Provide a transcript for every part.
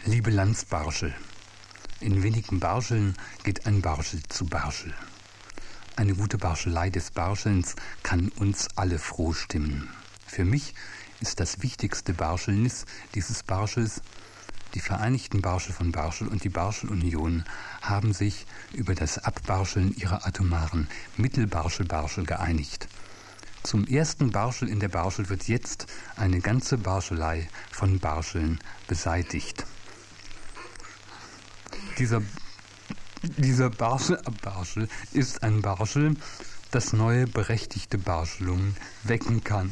Liebe Landsbarschel, in wenigen Barscheln geht ein Barschel zu Barschel. Eine gute Barschelei des Barschelns kann uns alle froh stimmen. Für mich ist das wichtigste Barschelnis dieses Barschels: die Vereinigten Barschel von Barschel und die Barschel-Union haben sich über das Abbarscheln ihrer atomaren Mittelbarschel-Barschel geeinigt. Zum ersten Barschel in der Barschel wird jetzt eine ganze Barschelei von Barscheln beseitigt. Dieser Barschel ist ein Barschel, das neue berechtigte Barschelungen wecken kann.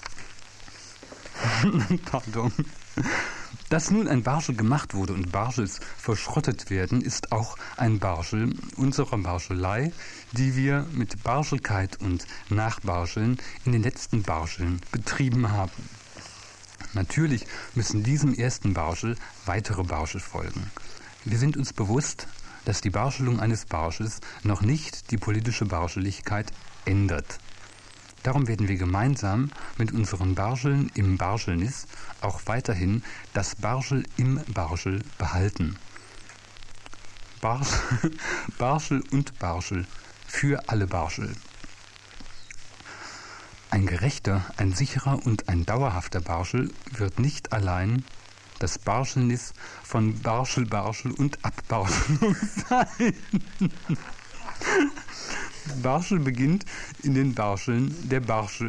Pardon. Dass nun ein Barschel gemacht wurde und Barschels verschrottet werden, ist auch ein Barschel unserer Barschelei, die wir mit Barschelkeit und Nachbarscheln in den letzten Barscheln betrieben haben. Natürlich müssen diesem ersten Barschel weitere Barschel folgen. Wir sind uns bewusst, dass die Barschelung eines Barschels noch nicht die politische Barscheligkeit ändert. Darum werden wir gemeinsam mit unseren Barscheln im Barschelnis auch weiterhin das Barschel im Barschel behalten. Barschel und Barschel für alle Barschel. Ein gerechter, ein sicherer und ein dauerhafter Barschel wird nicht allein das Barschelnis von Barschel und Abbarschelung sein. Barschel beginnt in den Barscheln der Barschel.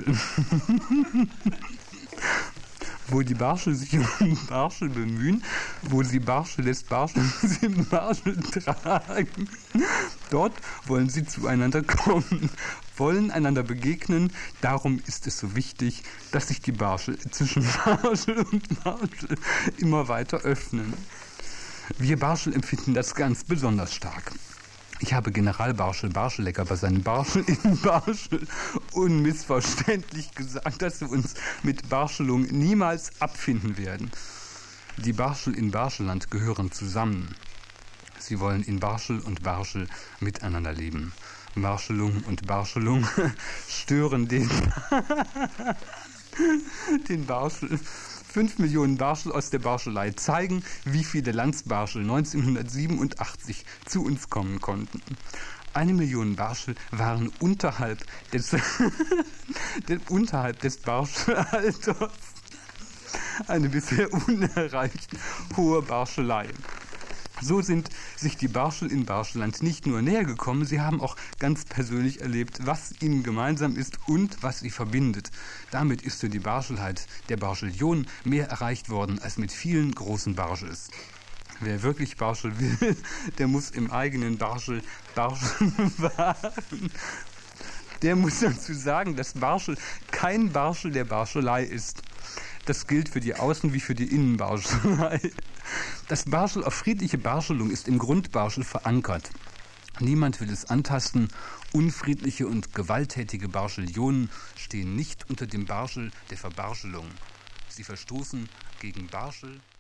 Wo die Barschel sich um Barschel bemühen, wo sie Barschel des Barschels im Barschel tragen, dort wollen sie zueinander kommen, wollen einander begegnen. Darum ist es so wichtig, dass sich die Barschel zwischen Barschel und Barschel immer weiter öffnen. Wir Barschel empfinden das ganz besonders stark. Ich habe General Barschel-Barschelecker bei seinem Barschel in Barschel unmissverständlich gesagt, dass wir uns mit Barschelung niemals abfinden werden. Die Barschel in Barschelland gehören zusammen. Sie wollen in Barschel und Barschel miteinander leben. Barschelung und Barschelung stören den Barschel. 5 Millionen Barschel aus der Barschelei zeigen, wie viele Landsbarschel 1987 zu uns kommen konnten. 1 Million Barschel waren unterhalb des Barschelalters. Eine bisher unerreicht hohe Barschelei. So sind sich die Barschel in Barschelland nicht nur näher gekommen, sie haben auch ganz persönlich erlebt, was ihnen gemeinsam ist und was sie verbindet. Damit ist für die Barschelheit der Barschelion mehr erreicht worden als mit vielen großen Barschels. Wer wirklich Barschel will, der muss im eigenen Barschel wahren. Der muss dazu sagen, dass Barschel kein Barschel der Barschelei ist. Das gilt für die Außen- wie für die Innenbarschelei. Das Barschel auf friedliche Barschelung ist im Grundbarschel verankert. Niemand will es antasten. Unfriedliche und gewalttätige Barschelionen stehen nicht unter dem Barschel der Verbarschelung. Sie verstoßen gegen Barschel